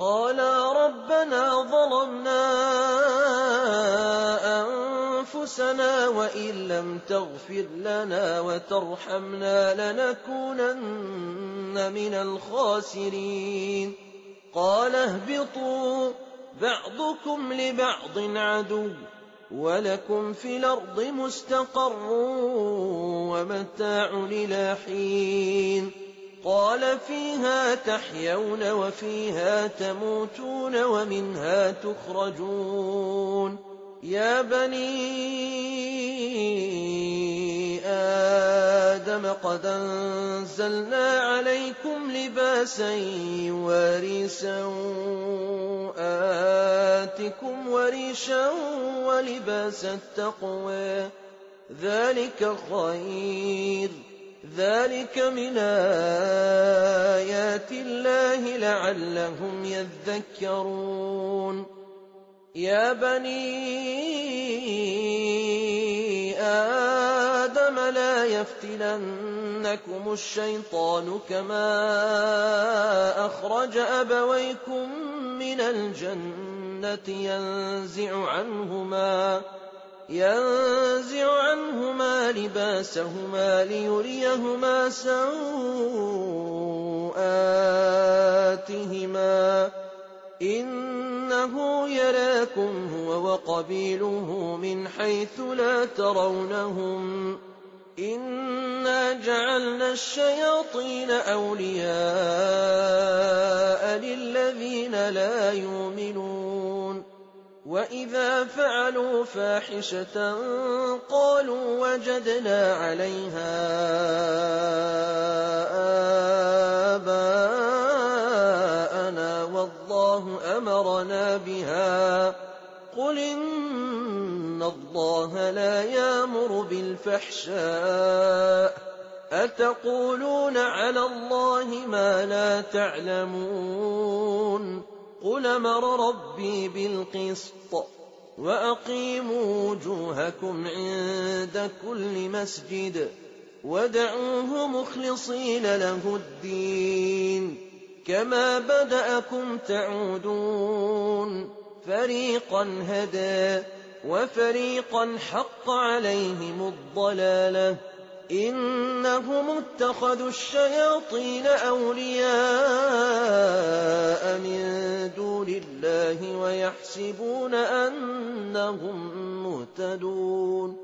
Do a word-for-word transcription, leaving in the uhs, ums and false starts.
قالا ربنا ظلمنا أنفسنا وإن لم تغفر لنا وترحمنا لنكونن من الخاسرين قال اهبطوا بعضكم لبعض عدو ولكم في الأرض مستقر ومتاع إلى حين قال فيها تحيون وفيها تموتون ومنها تخرجون يا بني آدم قد أنزلنا عليكم لباسا يواري سوآتكم وريشا ولباس التقوى ذلك خير ذلك من آيات الله لعلهم يذكرون يا بني آدم لا يفتننكم الشيطان كما أخرج أبويكم من الجنة ينزع عنهما ينزع عنهما لباسهما ليريهما سوآتهما إنه يراكم هو وقبيله من حيث لا ترونهم إنا جعلنا الشياطين أولياء للذين لا يؤمنون وإذا فعلوا فاحشة قالوا وجدنا عليها آباءنا والله أمرنا بها قل إن الله لا يأمر بالفحشاء أتقولون على الله ما لا تعلمون قل أمر ربي بالقسط وأقيموا وجوهكم عند كل مسجد ودعوه مخلصين له الدين كما بدأكم تعودون فريقا هدى وفريقا حق عليهم الضلالة إنهم اتخذوا الشياطين أولياء من دون الله ويحسبون أنهم مهتدون